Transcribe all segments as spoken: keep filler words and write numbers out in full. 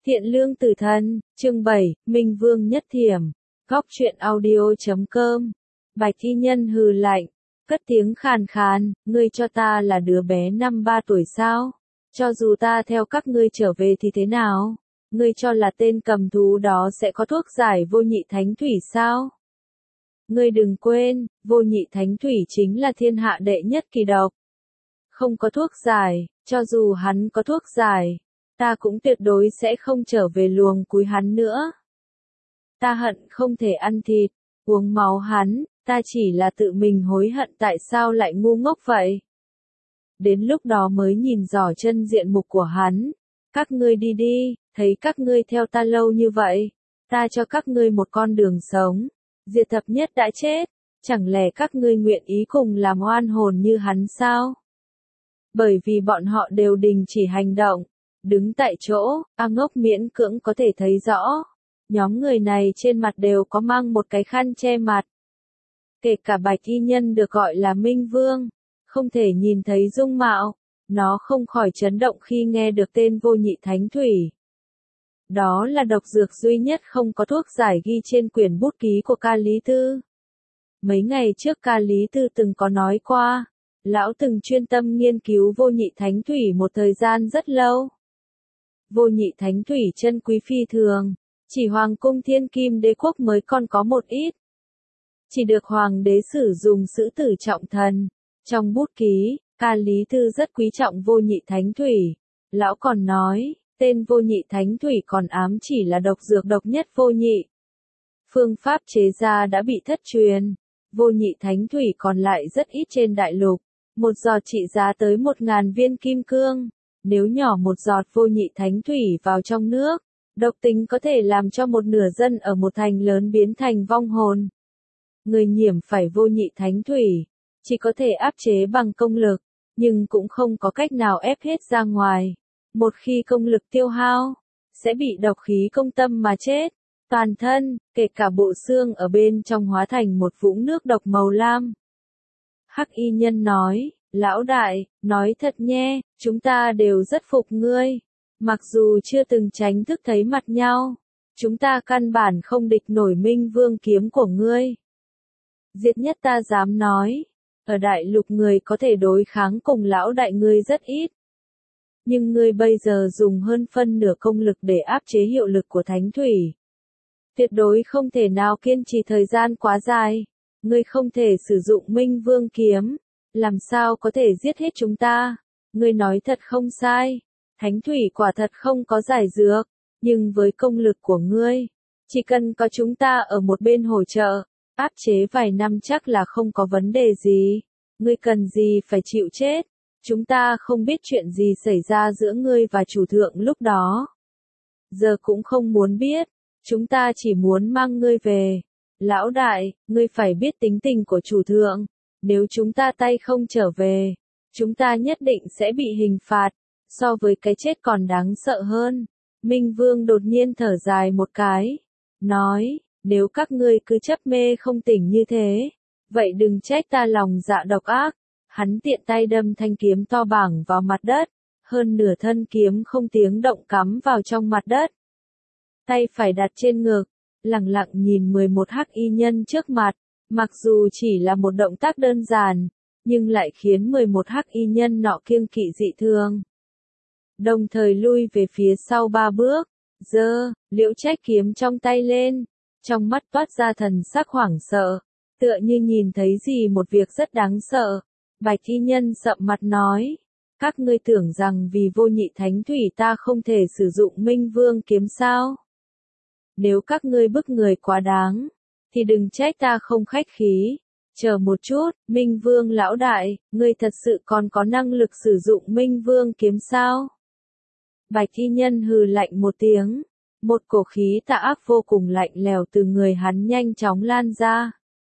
Thiện lương tử thân, chương bảy, Minh Vương nhất thiểm. Góc truyện audio chấm com. Bạch thi nhân hừ lạnh, cất tiếng khàn khàn, ngươi cho ta là đứa bé năm ba tuổi sao? Cho dù ta theo các ngươi trở về thì thế nào? Ngươi cho là tên cầm thú đó sẽ có thuốc giải vô nhị thánh thủy sao? Ngươi đừng quên, vô nhị thánh thủy chính là thiên hạ đệ nhất kỳ độc. Không có thuốc giải, cho dù hắn có thuốc giải, ta cũng tuyệt đối sẽ không trở về luồng cúi hắn nữa. Ta hận không thể ăn thịt, uống máu hắn, ta chỉ là tự mình hối hận tại sao lại ngu ngốc vậy. Đến lúc đó mới nhìn rõ chân diện mục của hắn. Các ngươi đi đi, thấy các ngươi theo ta lâu như vậy, ta cho các ngươi một con đường sống. Diệt thập nhất đã chết, chẳng lẽ các ngươi nguyện ý cùng làm oan hồn như hắn sao? Bởi vì bọn họ đều đình chỉ hành động, đứng tại chỗ, A Ngốc miễn cưỡng có thể thấy rõ. Nhóm người này trên mặt đều có mang một cái khăn che mặt. Kể cả Bạch y nhân được gọi là Minh Vương, không thể nhìn thấy dung mạo, nó không khỏi chấn động khi nghe được tên vô nhị thánh thủy. Đó là độc dược duy nhất không có thuốc giải ghi trên quyển bút ký của Ca Lý Tư. Mấy ngày trước Ca Lý Tư từng có nói qua, lão từng chuyên tâm nghiên cứu vô nhị thánh thủy một thời gian rất lâu. Vô nhị thánh thủy chân quý phi thường, chỉ Hoàng cung Thiên Kim Đế quốc mới còn có một ít. Chỉ được Hoàng đế sử dụng sử tử trọng thần. Trong bút ký, Ca Lý Tư rất quý trọng vô nhị thánh thủy. Lão còn nói, tên vô nhị thánh thủy còn ám chỉ là độc dược độc nhất vô nhị. Phương pháp chế ra đã bị thất truyền. Vô nhị thánh thủy còn lại rất ít trên đại lục. Một giọt trị giá tới một ngàn viên kim cương. Nếu nhỏ một giọt vô nhị thánh thủy vào trong nước, độc tính có thể làm cho một nửa dân ở một thành lớn biến thành vong hồn. Người nhiễm phải vô nhị thánh thủy, chỉ có thể áp chế bằng công lực, nhưng cũng không có cách nào ép hết ra ngoài. Một khi công lực tiêu hao, sẽ bị độc khí công tâm mà chết. Toàn thân, kể cả bộ xương ở bên trong hóa thành một vũng nước độc màu lam. Hắc y nhân nói, lão đại, nói thật nhé, chúng ta đều rất phục ngươi. Mặc dù chưa từng tránh thức thấy mặt nhau, chúng ta căn bản không địch nổi Minh Vương kiếm của ngươi. Diệt nhất ta dám nói, ở đại lục người có thể đối kháng cùng lão đại ngươi rất ít. Nhưng ngươi bây giờ dùng hơn phân nửa công lực để áp chế hiệu lực của thánh thủy. Tuyệt đối không thể nào kiên trì thời gian quá dài. Ngươi không thể sử dụng Minh Vương kiếm. Làm sao có thể giết hết chúng ta? Ngươi nói thật không sai. Thánh thủy quả thật không có giải dược. Nhưng với công lực của ngươi, chỉ cần có chúng ta ở một bên hỗ trợ, áp chế vài năm chắc là không có vấn đề gì. Ngươi cần gì phải chịu chết? Chúng ta không biết chuyện gì xảy ra giữa ngươi và chủ thượng lúc đó. Giờ cũng không muốn biết. Chúng ta chỉ muốn mang ngươi về. Lão đại, ngươi phải biết tính tình của chủ thượng. Nếu chúng ta tay không trở về, chúng ta nhất định sẽ bị hình phạt. So với cái chết còn đáng sợ hơn. Minh Vương đột nhiên thở dài một cái. Nói, nếu các ngươi cứ chấp mê không tỉnh như thế, vậy đừng trách ta lòng dạ độc ác. Hắn tiện tay đâm thanh kiếm to bằng vào mặt đất. Hơn nửa thân kiếm không tiếng động cắm vào trong mặt đất. Tay phải đặt trên ngực, lặng lặng nhìn mười một hắc y nhân trước mặt. Mặc dù chỉ là một động tác đơn giản, nhưng lại khiến mười một hắc y nhân nọ kiêng kỵ dị thường. Đồng thời lui về phía sau ba bước, giơ Liễu Trách kiếm trong tay lên, trong mắt toát ra thần sắc hoảng sợ, tựa như nhìn thấy gì một việc rất đáng sợ. Bạch y nhân sậm mặt nói, các ngươi tưởng rằng vì vô nhị thánh thủy ta không thể sử dụng Minh Vương kiếm sao? Nếu các ngươi bức người quá đáng, thì đừng trách ta không khách khí. Chờ một chút, Minh Vương lão đại, ngươi thật sự còn có năng lực sử dụng Minh Vương kiếm sao? Bạch y nhân hừ lạnh một tiếng, một cổ khí tà ác vô cùng lạnh lẽo từ người hắn nhanh chóng lan ra.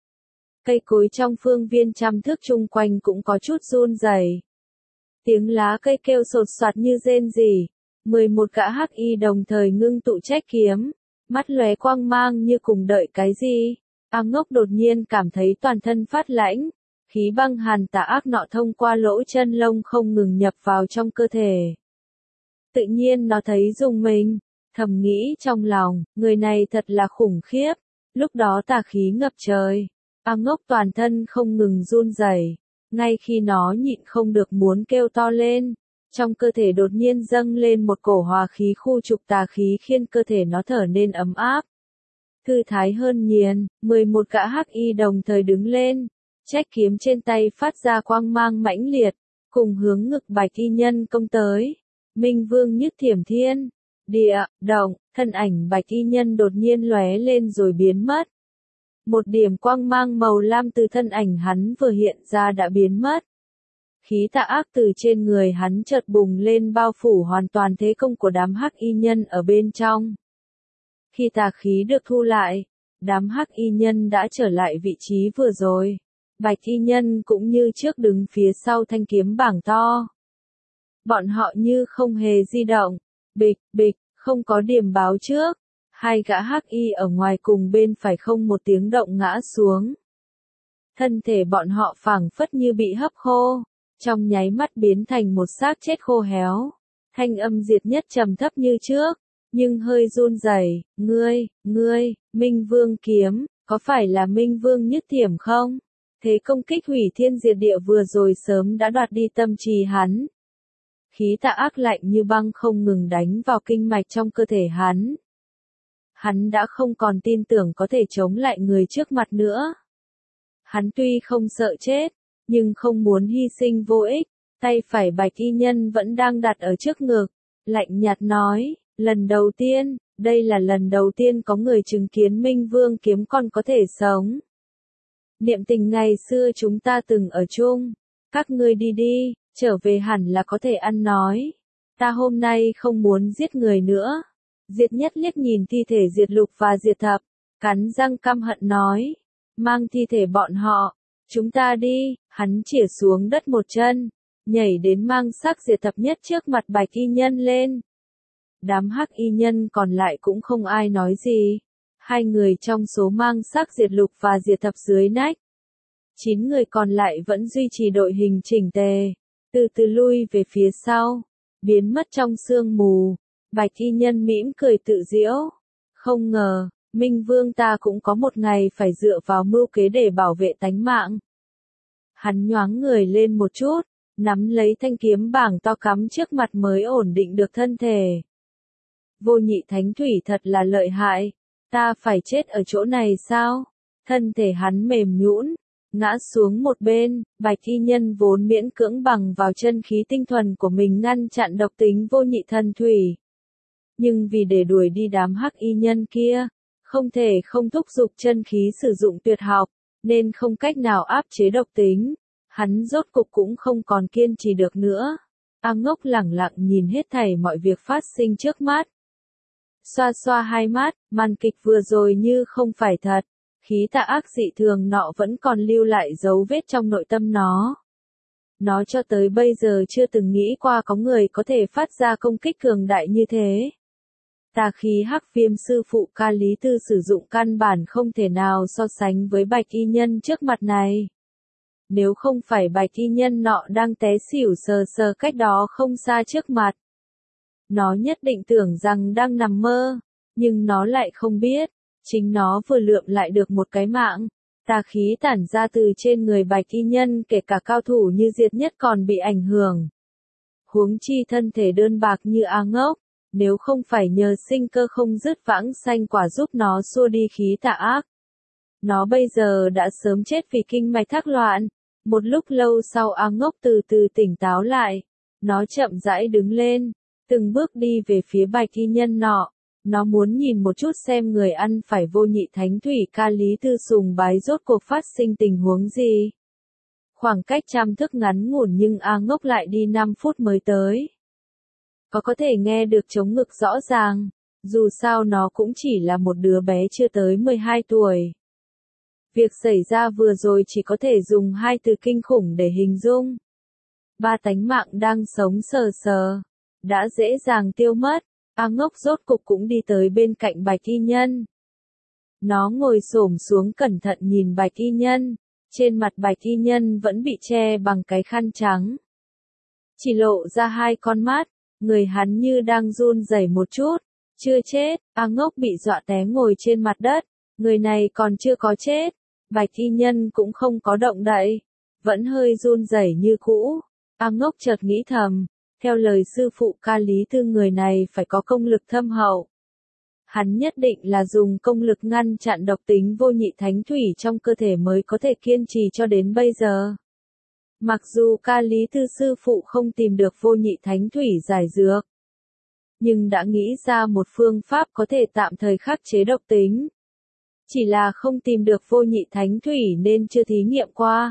Cây cối trong phương viên trăm thước chung quanh cũng có chút run rẩy. Tiếng lá cây kêu sột soạt như rên rỉ. Mười một gã hắc y đồng thời ngưng tụ trách kiếm, mắt lóe quang mang như cùng đợi cái gì. A Ngốc đột nhiên cảm thấy toàn thân phát lãnh, khí băng hàn tà ác nọ thông qua lỗ chân lông không ngừng nhập vào trong cơ thể. Tự nhiên nó thấy rùng mình, Thầm nghĩ trong lòng, người này thật là khủng khiếp. Lúc đó tà khí ngập trời. A Ngốc toàn thân không ngừng run rẩy. Ngay khi nó nhịn không được muốn kêu to lên, trong cơ thể đột nhiên dâng lên một cổ hòa khí khu trục tà khí khiến cơ thể nó trở nên ấm áp. Thư thái hơn nhiều, mười một gã hắc y đồng thời đứng lên, trách kiếm trên tay phát ra quang mang mãnh liệt, cùng hướng ngực Bạch Y Nhân công tới. Minh Vương Nhất Thiểm Thiên, địa, động, thân ảnh Bạch Y Nhân đột nhiên lóe lên rồi biến mất. Một điểm quang mang màu lam từ thân ảnh hắn vừa hiện ra đã biến mất. Khí tà ác từ trên người hắn chợt bùng lên bao phủ hoàn toàn thế công của đám hắc y nhân ở bên trong. Khi tà khí được thu lại, đám hắc y nhân đã trở lại vị trí vừa rồi. Bạch y nhân cũng như trước đứng phía sau thanh kiếm bảng to. Bọn họ như không hề di động, bịch, bịch, không có điểm báo trước. Hai gã hắc y ở ngoài cùng bên phải không một tiếng động ngã xuống. Thân thể bọn họ phảng phất như bị hấp khô, trong nháy mắt biến thành một xác chết khô héo. Thanh âm Diệt Nhất trầm thấp như trước, nhưng hơi run rẩy. Ngươi, ngươi, Minh Vương kiếm, có phải là Minh Vương Nhất Thiểm không? Thế công kích hủy thiên diệt địa vừa rồi sớm đã đoạt đi tâm trí hắn. Khí tà ác lạnh như băng không ngừng đánh vào kinh mạch trong cơ thể hắn. Hắn đã không còn tin tưởng có thể chống lại người trước mặt nữa. Hắn tuy không sợ chết, nhưng không muốn hy sinh vô ích. Tay phải Bạch Y Nhân vẫn đang đặt ở trước ngực, lạnh nhạt nói, lần đầu tiên, đây là lần đầu tiên có người chứng kiến Minh Vương kiếm còn có thể sống. Niệm tình ngày xưa chúng ta từng ở chung, các ngươi đi đi, trở về hẳn là có thể ăn nói. Ta hôm nay không muốn giết người nữa. Diệt Nhất liếc nhìn thi thể Diệt Lục và Diệt Thập, cắn răng căm hận nói, mang thi thể bọn họ, chúng ta đi. Hắn chĩa xuống đất một chân, nhảy đến mang xác Diệt Thập Nhất trước mặt Bạch Y Nhân lên. Đám hắc y nhân còn lại cũng không ai nói gì. Hai người trong số mang xác Diệt Lục và Diệt Thập dưới nách. Chín người còn lại vẫn duy trì đội hình chỉnh tề, từ từ lui về phía sau, biến mất trong sương mù. Bạch Y Nhân mỉm cười tự giễu. Không ngờ, Minh Vương ta cũng có một ngày phải dựa vào mưu kế để bảo vệ tánh mạng. Hắn nhoáng người lên một chút, nắm lấy thanh kiếm bảng to cắm trước mặt mới ổn định được thân thể. Vô Nhị Thánh Thủy thật là lợi hại, ta phải chết ở chỗ này sao? Thân thể hắn mềm nhũn, ngã xuống một bên. Bạch Y Nhân vốn miễn cưỡng bằng vào chân khí tinh thuần của mình ngăn chặn độc tính Vô Nhị Thần Thủy. Nhưng vì để đuổi đi đám hắc y nhân kia, không thể không thúc giục chân khí sử dụng tuyệt học, nên không cách nào áp chế độc tính. Hắn rốt cục cũng không còn kiên trì được nữa. A Ngốc lẳng lặng nhìn hết thảy mọi việc phát sinh trước mắt. Xoa xoa hai mắt, màn kịch vừa rồi như không phải thật. Khí tà ác dị thường nọ vẫn còn lưu lại dấu vết trong nội tâm nó. Nó cho tới bây giờ chưa từng nghĩ qua có người có thể phát ra công kích cường đại như thế. Tà khí hắc viêm sư phụ Ca Lý Tư sử dụng căn bản không thể nào so sánh với Bạch Y Nhân trước mặt này. Nếu không phải Bạch Y Nhân nọ đang té xỉu sờ sờ cách đó không xa trước mặt, nó nhất định tưởng rằng đang nằm mơ, nhưng nó lại không biết, chính nó vừa lượm lại được một cái mạng. Tà khí tản ra từ trên người Bạch Y Nhân kể cả cao thủ như Diệt Nhất còn bị ảnh hưởng. Huống chi thân thể đơn bạc như A Ngốc, nếu không phải nhờ sinh cơ không dứt vãng sanh quả giúp nó xua đi khí tà ác, nó bây giờ đã sớm chết vì kinh mạch thác loạn. Một lúc lâu sau A Ngốc từ từ tỉnh táo lại, nó chậm rãi đứng lên, từng bước đi về phía Bạch Y Nhân nọ. Nó muốn nhìn một chút xem người ăn phải Vô Nhị Thánh Thủy Ca Lý Tư sùng bái rốt cuộc phát sinh tình huống gì. Khoảng cách trăm thước ngắn ngủn nhưng A Ngốc lại đi năm phút mới tới. Có có thể nghe được trống ngực rõ ràng, dù sao nó cũng chỉ là một đứa bé chưa tới mười hai tuổi. Việc xảy ra vừa rồi chỉ có thể dùng hai từ kinh khủng để hình dung. Ba tánh mạng đang sống sờ sờ, đã dễ dàng tiêu mất. A Ngốc rốt cục cũng đi tới bên cạnh Bạch Y Nhân. Nó ngồi xổm xuống cẩn thận nhìn Bạch Y Nhân, trên mặt Bạch Y Nhân vẫn bị che bằng cái khăn trắng. Chỉ lộ ra hai con mắt, người hắn như đang run rẩy một chút, Chưa chết, A Ngốc bị dọa té ngồi trên mặt đất, người này còn chưa có chết. Bạch y nhân cũng không có động đậy, vẫn hơi run rẩy như cũ. A Ngốc chợt nghĩ thầm, theo lời sư phụ Ca Lý Tư người này phải có công lực thâm hậu. Hắn nhất định là dùng công lực ngăn chặn độc tính vô nhị thánh thủy trong cơ thể mới có thể kiên trì cho đến bây giờ. Mặc dù Ca Lý Tư sư phụ không tìm được vô nhị thánh thủy giải dược, nhưng đã nghĩ ra một phương pháp có thể tạm thời khắc chế độc tính. Chỉ là không tìm được vô nhị thánh thủy nên chưa thí nghiệm qua.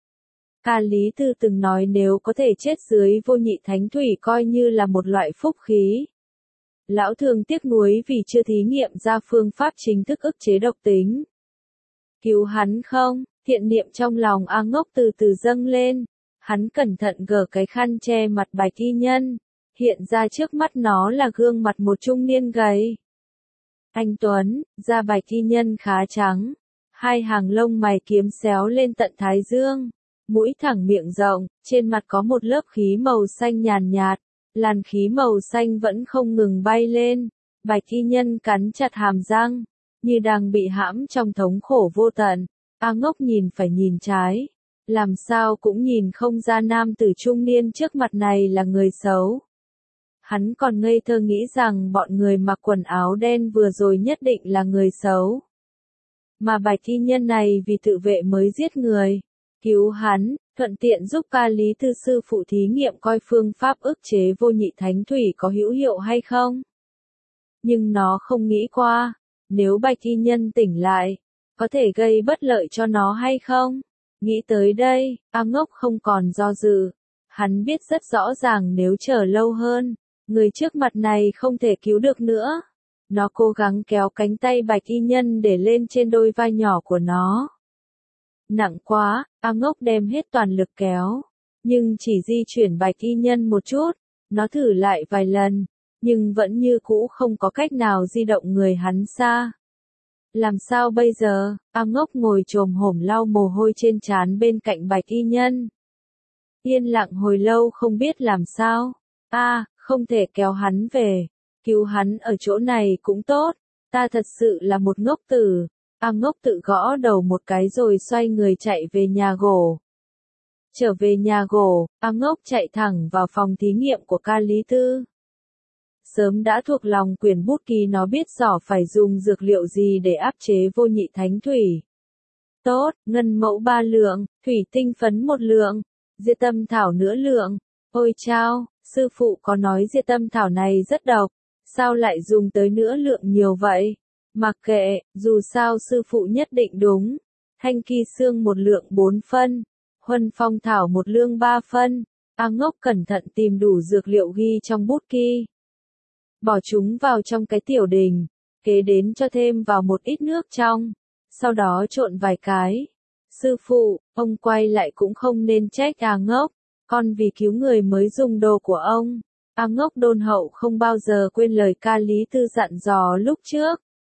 Ca Lý Tư từng nói nếu có thể chết dưới vô nhị thánh thủy coi như là một loại phúc khí. Lão thường tiếc nuối vì chưa thí nghiệm ra phương pháp chính thức ức chế độc tính. Cứu hắn không? Thiện niệm trong lòng A Ngốc từ từ dâng lên. Hắn cẩn thận gỡ cái khăn che mặt Bạch y nhân. Hiện ra trước mắt nó là gương mặt một trung niên gầy. Anh Tuấn, da Bạch y nhân khá trắng. Hai hàng lông mày kiếm xéo lên tận thái dương. Mũi thẳng miệng rộng, trên mặt có một lớp khí màu xanh nhàn nhạt. Làn khí màu xanh vẫn không ngừng bay lên. Bạch y nhân cắn chặt hàm răng, như đang bị hãm trong thống khổ vô tận. A Ngốc nhìn phải nhìn trái, làm sao cũng nhìn không ra nam tử trung niên trước mặt này là người xấu. Hắn còn ngây thơ nghĩ rằng bọn người mặc quần áo đen vừa rồi nhất định là người xấu. Mà Bạch y nhân này vì tự vệ mới giết người, cứu hắn, thuận tiện giúp Ca Lý Tư sư phụ thí nghiệm coi phương pháp ức chế vô nhị thánh thủy có hữu hiệu hay không. Nhưng nó không nghĩ qua, nếu Bạch y nhân tỉnh lại, có thể gây bất lợi cho nó hay không? Nghĩ tới đây, A Ngốc không còn do dự. Hắn biết rất rõ ràng nếu chờ lâu hơn, người trước mặt này không thể cứu được nữa. Nó cố gắng kéo cánh tay Bạch y nhân để lên trên đôi vai nhỏ của nó. Nặng quá, A Ngốc đem hết toàn lực kéo, nhưng chỉ di chuyển Bạch y nhân một chút. Nó thử lại vài lần, nhưng vẫn như cũ không có cách nào di động người hắn xa. Làm sao bây giờ? A Ngốc ngồi chồm hổm lau mồ hôi trên trán bên cạnh Bạch y nhân. Yên lặng hồi lâu không biết làm sao. A, à, không thể kéo hắn về. Cứu hắn ở chỗ này cũng tốt. Ta thật sự là một ngốc tử. A Ngốc tự gõ đầu một cái rồi xoay người chạy về nhà gỗ. Trở về nhà gỗ, A Ngốc chạy thẳng vào phòng thí nghiệm của Ca Lý Tư. Sớm đã thuộc lòng quyển bút ký nó biết rõ phải dùng dược liệu gì để áp chế vô nhị thánh thủy. Tốt, ngân mẫu ba lượng, thủy tinh phấn một lượng, diệt tâm thảo nửa lượng. Ôi chao, sư phụ có nói diệt tâm thảo này rất độc, sao lại dùng tới nửa lượng nhiều vậy? Mặc kệ, dù sao sư phụ nhất định đúng. Thanh kỳ xương một lượng bốn phân, huân phong thảo một lương ba phân. A Ngốc cẩn thận tìm đủ dược liệu ghi trong bút ký. Bỏ chúng vào trong cái tiểu đình, kế đến cho thêm vào một ít nước trong, sau đó trộn vài cái. Sư phụ, ông quay lại cũng không nên trách A Ngốc, con vì cứu người mới dùng đồ của ông. A Ngốc đôn hậu không bao giờ quên lời Ca Lý Tư dặn dò lúc trước.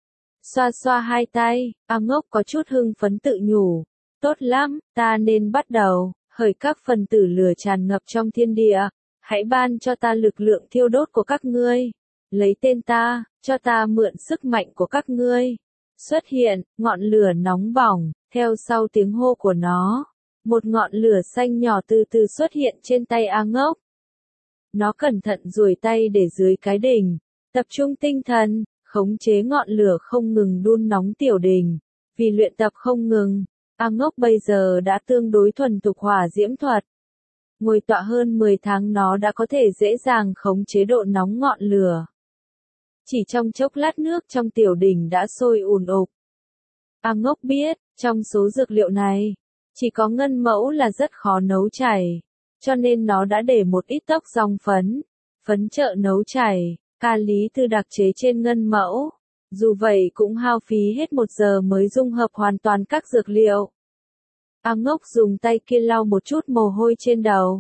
Xoa xoa hai tay, A Ngốc có chút hưng phấn tự nhủ. Tốt lắm, ta nên bắt đầu, hởi các phần tử lửa tràn ngập trong thiên địa. Hãy ban cho ta lực lượng thiêu đốt của các ngươi. Lấy tên ta, cho ta mượn sức mạnh của các ngươi. Xuất hiện, ngọn lửa nóng bỏng, theo sau tiếng hô của nó. Một ngọn lửa xanh nhỏ từ từ xuất hiện trên tay A Ngốc. Nó cẩn thận duỗi tay để dưới cái đỉnh, tập trung tinh thần, khống chế ngọn lửa không ngừng đun nóng tiểu đình. Vì luyện tập không ngừng, A Ngốc bây giờ đã tương đối thuần thục hỏa diễm thuật. Ngồi tọa hơn mười tháng nó đã có thể dễ dàng khống chế độ nóng ngọn lửa. Chỉ trong chốc lát nước trong tiểu đỉnh đã sôi ùn ục. A Ngốc biết, trong số dược liệu này, chỉ có ngân mẫu là rất khó nấu chảy, cho nên nó đã để một ít tóc rong phấn, phấn trợ nấu chảy. Ca Lý Tư đặc chế trên ngân mẫu, dù vậy cũng hao phí hết một giờ mới dung hợp hoàn toàn các dược liệu. A Ngốc dùng tay kia lau một chút mồ hôi trên đầu.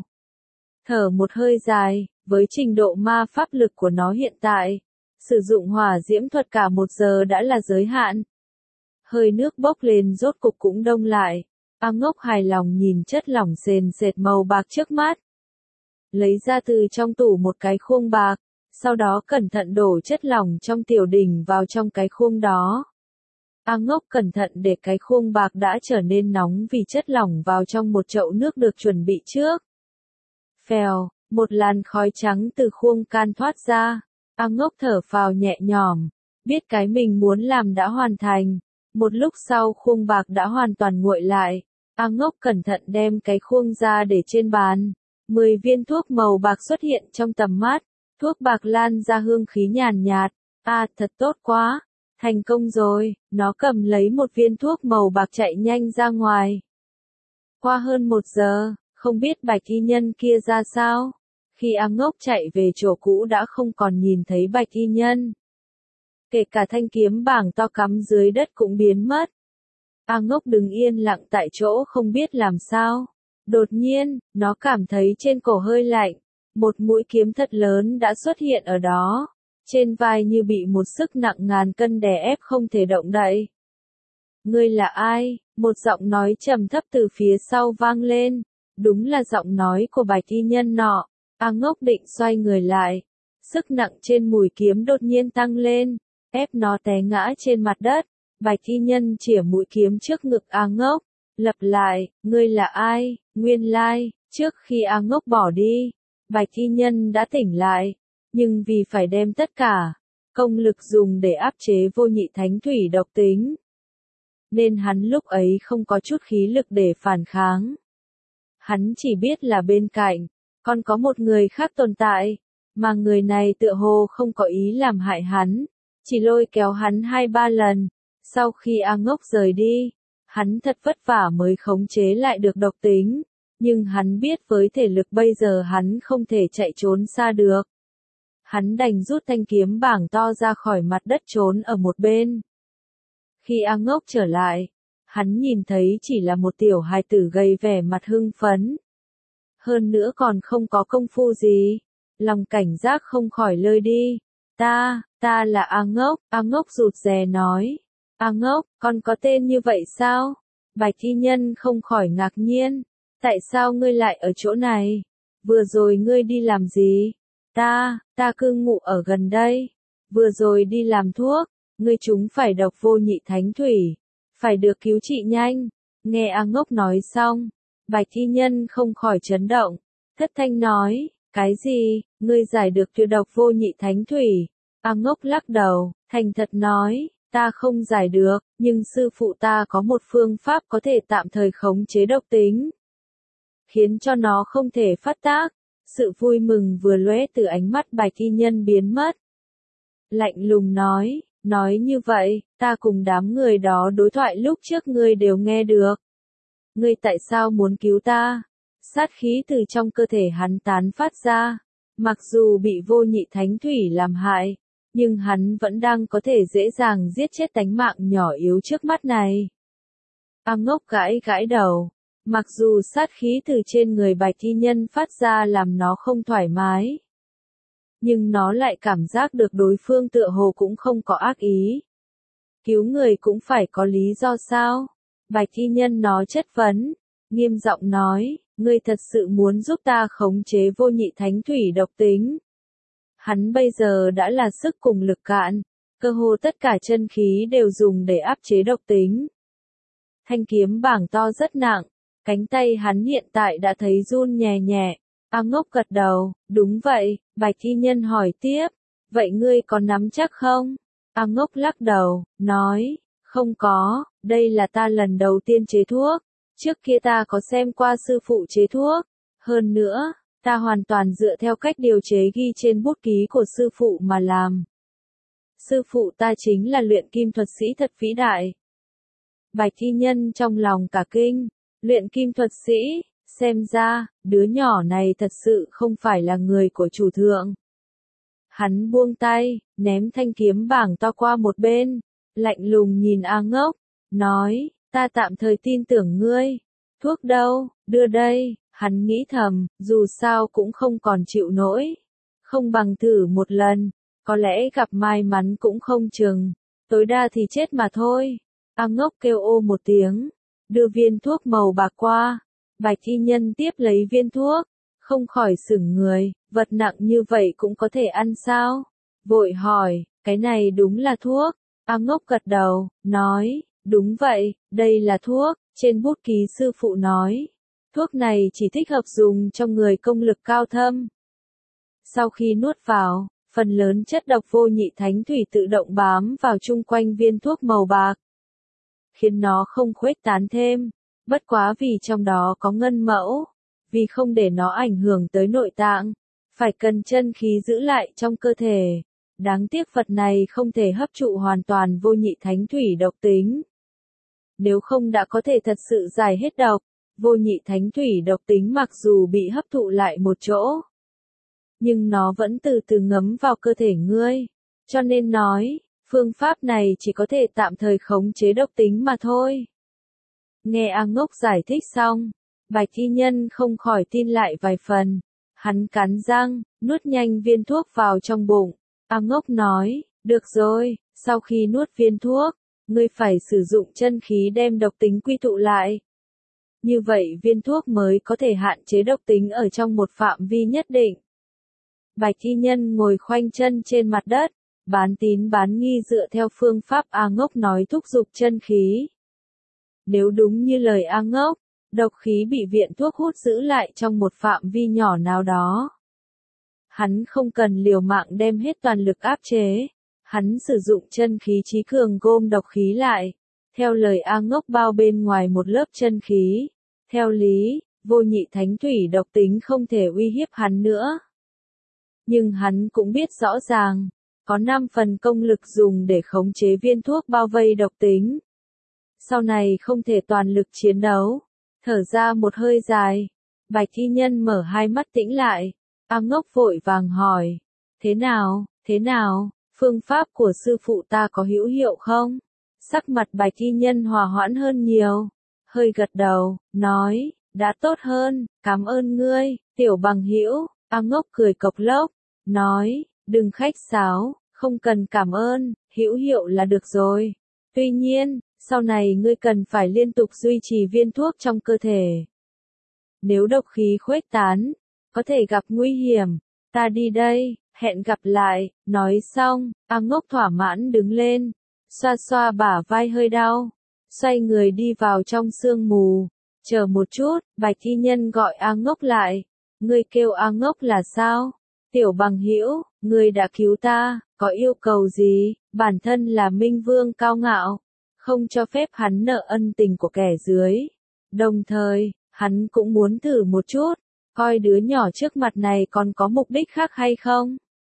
Thở một hơi dài, với trình độ ma pháp lực của nó hiện tại, sử dụng hỏa diễm thuật cả một giờ đã là giới hạn. Hơi nước bốc lên rốt cục cũng đông lại. A Ngốc hài lòng nhìn chất lỏng sền sệt màu bạc trước mắt. Lấy ra từ trong tủ một cái khuôn bạc, sau đó cẩn thận đổ chất lỏng trong tiểu đỉnh vào trong cái khuôn đó. A Ngốc cẩn thận để cái khuôn bạc đã trở nên nóng vì chất lỏng vào trong một chậu nước được chuẩn bị trước. Phèo, một làn khói trắng từ khuôn can thoát ra. A Ngốc thở phào nhẹ nhõm, biết cái mình muốn làm đã hoàn thành. Một lúc sau khuôn bạc đã hoàn toàn nguội lại. A Ngốc cẩn thận đem cái khuôn ra để trên bàn. Mười viên thuốc màu bạc xuất hiện trong tầm mắt. Thuốc bạc lan ra hương khí nhàn nhạt. À, thật tốt quá. Thành công rồi. Nó cầm lấy một viên thuốc màu bạc chạy nhanh ra ngoài. Qua hơn một giờ, không biết bạch y nhân kia ra sao. Khi A Ngốc chạy về chỗ cũ đã không còn nhìn thấy bạch y nhân. Kể cả thanh kiếm bảng to cắm dưới đất cũng biến mất. A Ngốc đứng yên lặng tại chỗ không biết làm sao. Đột nhiên, nó cảm thấy trên cổ hơi lạnh. Một mũi kiếm thật lớn đã xuất hiện ở đó. Trên vai như bị một sức nặng ngàn cân đè ép không thể động đậy. Ngươi là ai? Một giọng nói trầm thấp từ phía sau vang lên. Đúng là giọng nói của bạch y nhân nọ. A Ngốc định xoay người lại. Sức nặng trên mũi kiếm đột nhiên tăng lên, ép nó té ngã trên mặt đất. Bạch y nhân chĩa mũi kiếm trước ngực A Ngốc. Lặp lại, ngươi là ai? Nguyên lai, trước khi A Ngốc bỏ đi, bạch y nhân đã tỉnh lại. Nhưng vì phải đem tất cả công lực dùng để áp chế vô nhị thánh thủy độc tính, nên hắn lúc ấy không có chút khí lực để phản kháng. Hắn chỉ biết là bên cạnh còn có một người khác tồn tại, mà người này tựa hồ không có ý làm hại hắn, chỉ lôi kéo hắn hai ba lần. Sau khi A Ngốc rời đi, hắn thật vất vả mới khống chế lại được độc tính, nhưng hắn biết với thể lực bây giờ hắn không thể chạy trốn xa được. Hắn đành rút thanh kiếm bảng to ra khỏi mặt đất trốn ở một bên. Khi A Ngốc trở lại, hắn nhìn thấy chỉ là một tiểu hài tử gầy vẻ mặt hưng phấn. Hơn nữa còn không có công phu gì. Lòng cảnh giác không khỏi lơi đi. Ta, ta là A Ngốc. A Ngốc rụt rè nói. A Ngốc, con có tên như vậy sao? Bạch y nhân không khỏi ngạc nhiên. Tại sao ngươi lại ở chỗ này? Vừa rồi ngươi đi làm gì? Ta, ta cư ngụ ở gần đây. Vừa rồi đi làm thuốc. Ngươi chúng phải độc vô nhị thánh thủy. Phải được cứu trị nhanh. Nghe A Ngốc nói xong, bạch y nhân không khỏi chấn động. Thất thanh nói, cái gì? Ngươi giải được tuyệt độc vô nhị thánh thủy? A Ngốc lắc đầu, thành thật nói, ta không giải được, nhưng sư phụ ta có một phương pháp có thể tạm thời khống chế độc tính, khiến cho nó không thể phát tác. Sự vui mừng vừa lóe từ ánh mắt bạch y nhân biến mất. Lạnh lùng nói, nói như vậy, ta cùng đám người đó đối thoại lúc trước ngươi đều nghe được. Ngươi tại sao muốn cứu ta? Sát khí từ trong cơ thể hắn tán phát ra. Mặc dù bị vô nhị thánh thủy làm hại, nhưng hắn vẫn đang có thể dễ dàng giết chết tánh mạng nhỏ yếu trước mắt này. A Ngốc gãi gãi đầu. Mặc dù sát khí từ trên người bạch y nhân phát ra làm nó không thoải mái, nhưng nó lại cảm giác được đối phương tựa hồ cũng không có ác ý. Cứu người cũng phải có lý do sao? Bạch y nhân nó chất vấn, nghiêm giọng nói, ngươi thật sự muốn giúp ta khống chế vô nhị thánh thủy độc tính. Hắn bây giờ đã là sức cùng lực cạn, cơ hồ tất cả chân khí đều dùng để áp chế độc tính. Thanh kiếm bảng to rất nặng, cánh tay hắn hiện tại đã thấy run nhẹ nhẹ. A Ngốc gật đầu, đúng vậy. Bạch y nhân hỏi tiếp, vậy ngươi có nắm chắc không? A Ngốc lắc đầu, nói, không có, đây là ta lần đầu tiên chế thuốc. Trước kia ta có xem qua sư phụ chế thuốc. Hơn nữa, ta hoàn toàn dựa theo cách điều chế ghi trên bút ký của sư phụ mà làm. Sư phụ ta chính là luyện kim thuật sĩ thật vĩ đại. Bạch y nhân trong lòng cả kinh, luyện kim thuật sĩ, xem ra, đứa nhỏ này thật sự không phải là người của chủ thượng. Hắn buông tay, ném thanh kiếm bảng to qua một bên, lạnh lùng nhìn A Ngốc, nói, ta tạm thời tin tưởng ngươi. Thuốc đâu, đưa đây. Hắn nghĩ thầm, dù sao cũng không còn chịu nổi. Không bằng thử một lần, có lẽ gặp may mắn cũng không chừng, tối đa thì chết mà thôi. A Ngốc kêu ô một tiếng, đưa viên thuốc màu bạc qua. Bạch y nhân tiếp lấy viên thuốc, không khỏi sửng người, vật nặng như vậy cũng có thể ăn sao? Vội hỏi, cái này đúng là thuốc. A Ngốc gật đầu, nói, đúng vậy, đây là thuốc, trên bút ký sư phụ nói. Thuốc này chỉ thích hợp dùng trong người công lực cao thâm. Sau khi nuốt vào, phần lớn chất độc vô nhị thánh thủy tự động bám vào chung quanh viên thuốc màu bạc, khiến nó không khuếch tán thêm. Bất quá vì trong đó có ngân mẫu, vì không để nó ảnh hưởng tới nội tạng, phải cần chân khí giữ lại trong cơ thể. Đáng tiếc vật này không thể hấp trụ hoàn toàn vô nhị thánh thủy độc tính. Nếu không đã có thể thật sự giải hết độc, vô nhị thánh thủy độc tính mặc dù bị hấp thụ lại một chỗ, nhưng nó vẫn từ từ ngấm vào cơ thể ngươi. Cho nên nói, phương pháp này chỉ có thể tạm thời khống chế độc tính mà thôi. Nghe A Ngốc giải thích xong, Bạch Y Nhân không khỏi tin lại vài phần. Hắn cắn răng, nuốt nhanh viên thuốc vào trong bụng. A Ngốc nói, được rồi, sau khi nuốt viên thuốc, ngươi phải sử dụng chân khí đem độc tính quy tụ lại. Như vậy viên thuốc mới có thể hạn chế độc tính ở trong một phạm vi nhất định. Bạch Y Nhân ngồi khoanh chân trên mặt đất, bán tín bán nghi dựa theo phương pháp A Ngốc nói thúc giục chân khí. Nếu đúng như lời A Ngốc, độc khí bị viện thuốc hút giữ lại trong một phạm vi nhỏ nào đó. Hắn không cần liều mạng đem hết toàn lực áp chế. Hắn sử dụng chân khí trí cường gom độc khí lại. Theo lời A Ngốc bao bên ngoài một lớp chân khí. Theo lý, vô nhị thánh thủy độc tính không thể uy hiếp hắn nữa. Nhưng hắn cũng biết rõ ràng, có năm phần công lực dùng để khống chế viên thuốc bao vây độc tính. Sau này không thể toàn lực chiến đấu. Thở ra một hơi dài, Bạch Y Nhân mở hai mắt tĩnh lại. A Ngốc vội vàng hỏi, thế nào, thế nào, phương pháp của sư phụ ta có hữu hiệu không? Sắc mặt Bạch Y Nhân hòa hoãn hơn nhiều, hơi gật đầu, nói, đã tốt hơn, cảm ơn ngươi, tiểu bằng hữu. A Ngốc cười cộc lốc, nói, đừng khách sáo, không cần cảm ơn, hữu hiệu là được rồi. Tuy nhiên, sau này ngươi cần phải liên tục duy trì viên thuốc trong cơ thể. Nếu độc khí khuếch tán, có thể gặp nguy hiểm. Ta đi đây, hẹn gặp lại. Nói xong, A Ngốc thỏa mãn đứng lên, xoa xoa bả vai hơi đau, xoay người đi vào trong sương mù. Chờ một chút, Bạch Y Nhân gọi A Ngốc lại. Ngươi kêu A Ngốc là sao? Tiểu bằng hữu, ngươi đã cứu ta, có yêu cầu gì? Bản thân là Minh Vương cao ngạo, không cho phép hắn nợ ân tình của kẻ dưới. Đồng thời, hắn cũng muốn thử một chút, coi đứa nhỏ trước mặt này còn có mục đích khác hay không.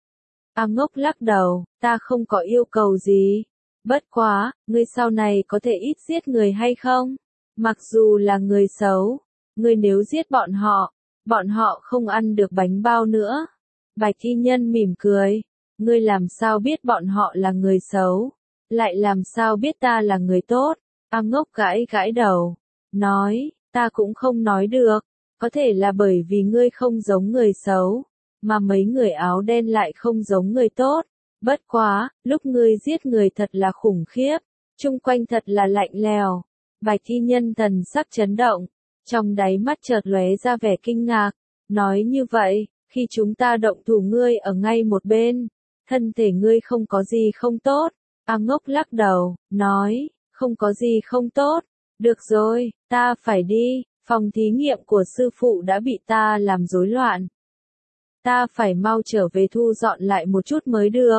A Ngốc lắc đầu, ta không có yêu cầu gì. Bất quá, ngươi sau này có thể ít giết người hay không? Mặc dù là người xấu, ngươi nếu giết bọn họ, bọn họ không ăn được bánh bao nữa. Bạch Y Nhân mỉm cười, ngươi làm sao biết bọn họ là người xấu? Lại làm sao biết ta là người tốt? A Ngốc gãi gãi đầu, nói, ta cũng không nói được, có thể là bởi vì ngươi không giống người xấu, mà mấy người áo đen lại không giống người tốt. Bất quá, lúc ngươi giết người thật là khủng khiếp, chung quanh thật là lạnh lèo. Bạch Y Nhân thần sắc chấn động, trong đáy mắt chợt lóe ra vẻ kinh ngạc, nói như vậy, khi chúng ta động thủ ngươi ở ngay một bên, thân thể ngươi không có gì không tốt. A Ngốc lắc đầu, nói, không có gì không tốt. Được rồi, ta phải đi, phòng thí nghiệm của sư phụ đã bị ta làm rối loạn. Ta phải mau trở về thu dọn lại một chút mới được.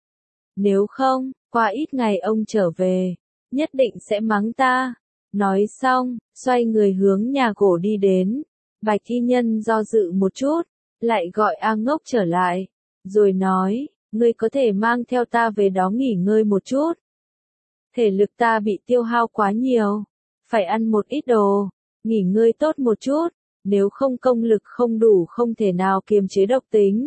Nếu không, qua ít ngày ông trở về, nhất định sẽ mắng ta. Nói xong, xoay người hướng nhà gỗ đi đến. Bạch Y Nhân do dự một chút, lại gọi A Ngốc trở lại, rồi nói, ngươi có thể mang theo ta về đó nghỉ ngơi một chút. Thể lực ta bị tiêu hao quá nhiều, phải ăn một ít đồ, nghỉ ngơi tốt một chút, nếu không công lực không đủ không thể nào kiềm chế độc tính.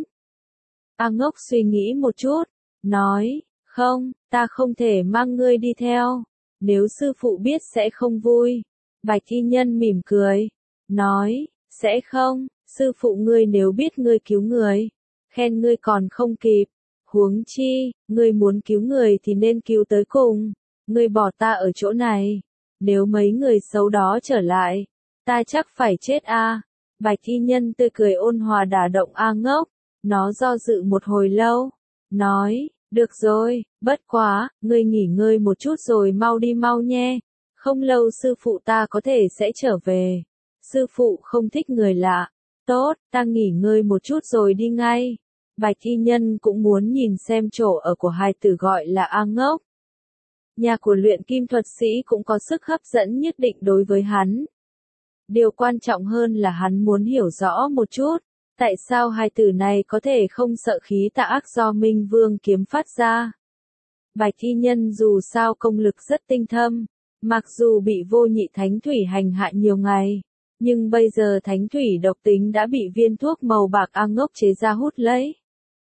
A Ngốc suy nghĩ một chút, nói, không, ta không thể mang ngươi đi theo, nếu sư phụ biết sẽ không vui. Bạch Y Nhân mỉm cười, nói, sẽ không, sư phụ ngươi nếu biết ngươi cứu người, khen ngươi còn không kịp. Huống chi, ngươi muốn cứu người thì nên cứu tới cùng. Ngươi bỏ ta ở chỗ này, nếu mấy người xấu đó trở lại, ta chắc phải chết a. À. Bạch y nhân tươi cười ôn hòa đả động A Ngốc, nó do dự một hồi lâu, nói, được rồi, bất quá, ngươi nghỉ ngơi một chút rồi mau đi mau nhé, không lâu sư phụ ta có thể sẽ trở về. Sư phụ không thích người lạ. Tốt, ta nghỉ ngơi một chút rồi đi ngay. Bạch y nhân cũng muốn nhìn xem chỗ ở của hài tử gọi là A Ngốc. Nhà của luyện kim thuật sĩ cũng có sức hấp dẫn nhất định đối với hắn. Điều quan trọng hơn là hắn muốn hiểu rõ một chút, tại sao hài tử này có thể không sợ khí tà ác do Minh Vương kiếm phát ra. Bạch y nhân dù sao công lực rất tinh thâm, mặc dù bị vô nhị thánh thủy hành hạ nhiều ngày, nhưng bây giờ thánh thủy độc tính đã bị viên thuốc màu bạc A Ngốc chế ra hút lấy.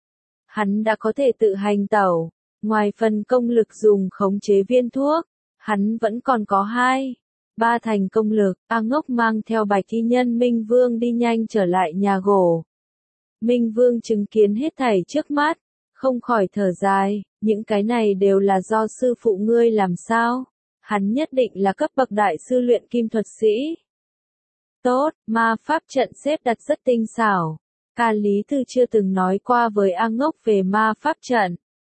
Hắn đã có thể tự hành tẩu, ngoài phần công lực dùng khống chế viên thuốc, hắn vẫn còn có hai, ba thành công lực. A Ngốc mang theo Bạch y nhân Minh Vương đi nhanh trở lại nhà gỗ. Minh Vương chứng kiến hết thảy trước mắt, không khỏi thở dài, những cái này đều là do sư phụ ngươi làm sao? Hắn nhất định là cấp bậc đại sư luyện kim thuật sĩ. Tốt, ma pháp trận xếp đặt rất tinh xảo. Ca Lý Thư chưa từng nói qua với A Ngốc về ma pháp trận.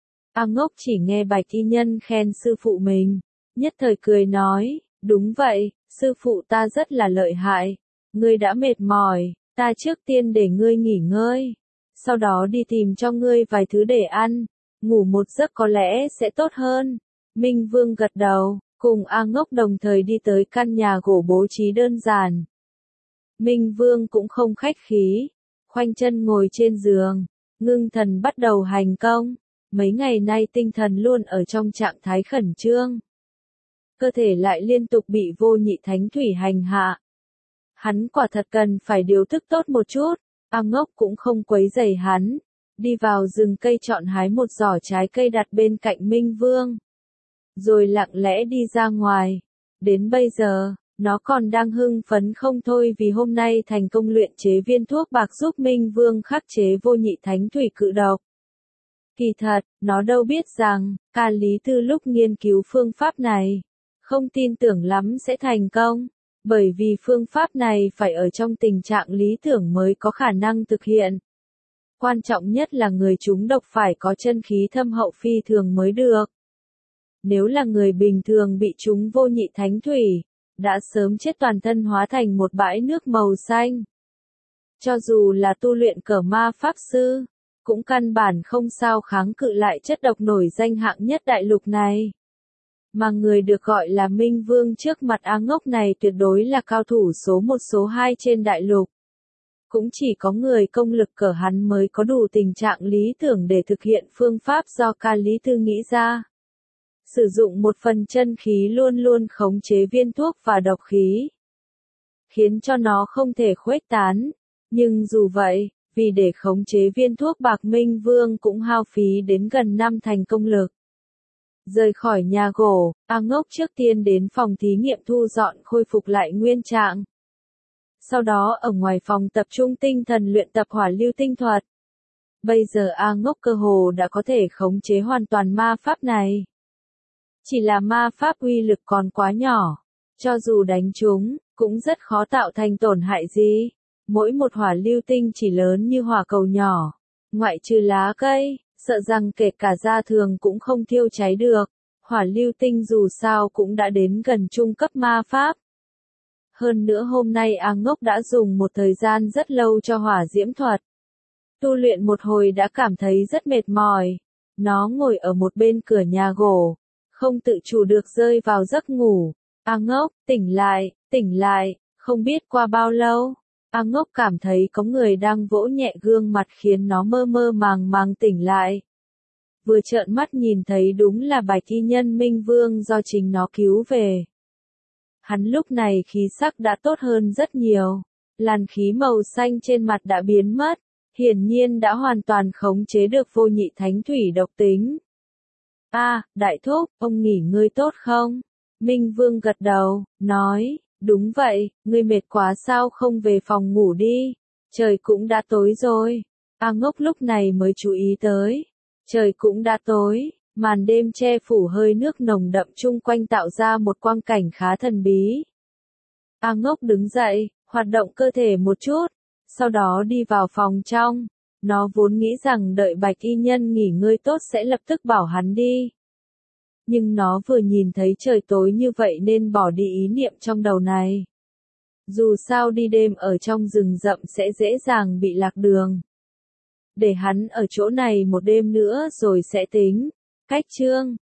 A Ngốc chỉ nghe Bạch y nhân khen sư phụ mình, nhất thời cười nói, đúng vậy, sư phụ ta rất là lợi hại. Ngươi đã mệt mỏi, ta trước tiên để ngươi nghỉ ngơi, sau đó đi tìm cho ngươi vài thứ để ăn, ngủ một giấc có lẽ sẽ tốt hơn. Minh Vương gật đầu, cùng A Ngốc đồng thời đi tới căn nhà gỗ bố trí đơn giản. Minh Vương cũng không khách khí, khoanh chân ngồi trên giường, ngưng thần bắt đầu hành công. Mấy ngày nay tinh thần luôn ở trong trạng thái khẩn trương. Cơ thể lại liên tục bị vô nhị thánh thủy hành hạ. Hắn quả thật cần phải điều thức tốt một chút. A Ngốc cũng không quấy rầy hắn, đi vào rừng cây chọn hái một giỏ trái cây đặt bên cạnh Minh Vương, rồi lặng lẽ đi ra ngoài. Đến bây giờ, nó còn đang hưng phấn không thôi vì hôm nay thành công luyện chế viên thuốc bạc giúp Minh Vương khắc chế vô nhị thánh thủy cự độc. Kỳ thật, nó đâu biết rằng, Ca Lý Thư lúc nghiên cứu phương pháp này, không tin tưởng lắm sẽ thành công, bởi vì phương pháp này phải ở trong tình trạng lý tưởng mới có khả năng thực hiện. Quan trọng nhất là người trúng độc phải có chân khí thâm hậu phi thường mới được. Nếu là người bình thường bị trúng vô nhị thánh thủy, đã sớm chết toàn thân hóa thành một bãi nước màu xanh. Cho dù là tu luyện cờ ma pháp sư, cũng căn bản không sao kháng cự lại chất độc nổi danh hạng nhất đại lục này. Mà người được gọi là Minh Vương trước mặt A Ngốc này tuyệt đối là cao thủ số một số hai trên đại lục. Cũng chỉ có người công lực cờ hắn mới có đủ tình trạng lý tưởng để thực hiện phương pháp do Ca Lý Thư nghĩ ra. Sử dụng một phần chân khí luôn luôn khống chế viên thuốc và độc khí, khiến cho nó không thể khuếch tán. Nhưng dù vậy, vì để khống chế viên thuốc bạc Minh Vương cũng hao phí đến gần năm thành công lực. Rời khỏi nhà gỗ, A Ngốc trước tiên đến phòng thí nghiệm thu dọn khôi phục lại nguyên trạng. Sau đó ở ngoài phòng tập trung tinh thần luyện tập hỏa lưu tinh thuật. Bây giờ A Ngốc cơ hồ đã có thể khống chế hoàn toàn ma pháp này. Chỉ là ma pháp uy lực còn quá nhỏ, cho dù đánh chúng, cũng rất khó tạo thành tổn hại gì. Mỗi một hỏa lưu tinh chỉ lớn như hỏa cầu nhỏ, ngoại trừ lá cây, sợ rằng kể cả da thường cũng không thiêu cháy được. Hỏa lưu tinh dù sao cũng đã đến gần trung cấp ma pháp. Hơn nữa hôm nay A Ngốc đã dùng một thời gian rất lâu cho hỏa diễm thuật. Tu luyện một hồi đã cảm thấy rất mệt mỏi. Nó ngồi ở một bên cửa nhà gỗ, không tự chủ được rơi vào giấc ngủ. A Ngốc, tỉnh lại, tỉnh lại, không biết qua bao lâu. A Ngốc cảm thấy có người đang vỗ nhẹ gương mặt khiến nó mơ mơ màng màng tỉnh lại. Vừa trợn mắt nhìn thấy đúng là Bạch y nhân Minh Vương do chính nó cứu về. Hắn lúc này khí sắc đã tốt hơn rất nhiều. Làn khí màu xanh trên mặt đã biến mất, hiển nhiên đã hoàn toàn khống chế được vô nhị thánh thủy độc tính. A, à, đại thúc, ông nghỉ ngơi tốt không? Minh Vương gật đầu, nói, đúng vậy, ngươi mệt quá sao không về phòng ngủ đi, trời cũng đã tối rồi. A Ngốc lúc này mới chú ý tới, trời cũng đã tối, màn đêm che phủ hơi nước nồng đậm chung quanh tạo ra một quang cảnh khá thần bí. A Ngốc đứng dậy, hoạt động cơ thể một chút, sau đó đi vào phòng trong. Nó vốn nghĩ rằng đợi Bạch Y Nhân nghỉ ngơi tốt sẽ lập tức bảo hắn đi. Nhưng nó vừa nhìn thấy trời tối như vậy nên bỏ đi ý niệm trong đầu này. Dù sao đi đêm ở trong rừng rậm sẽ dễ dàng bị lạc đường. Để hắn ở chỗ này một đêm nữa rồi sẽ tính. Cách chương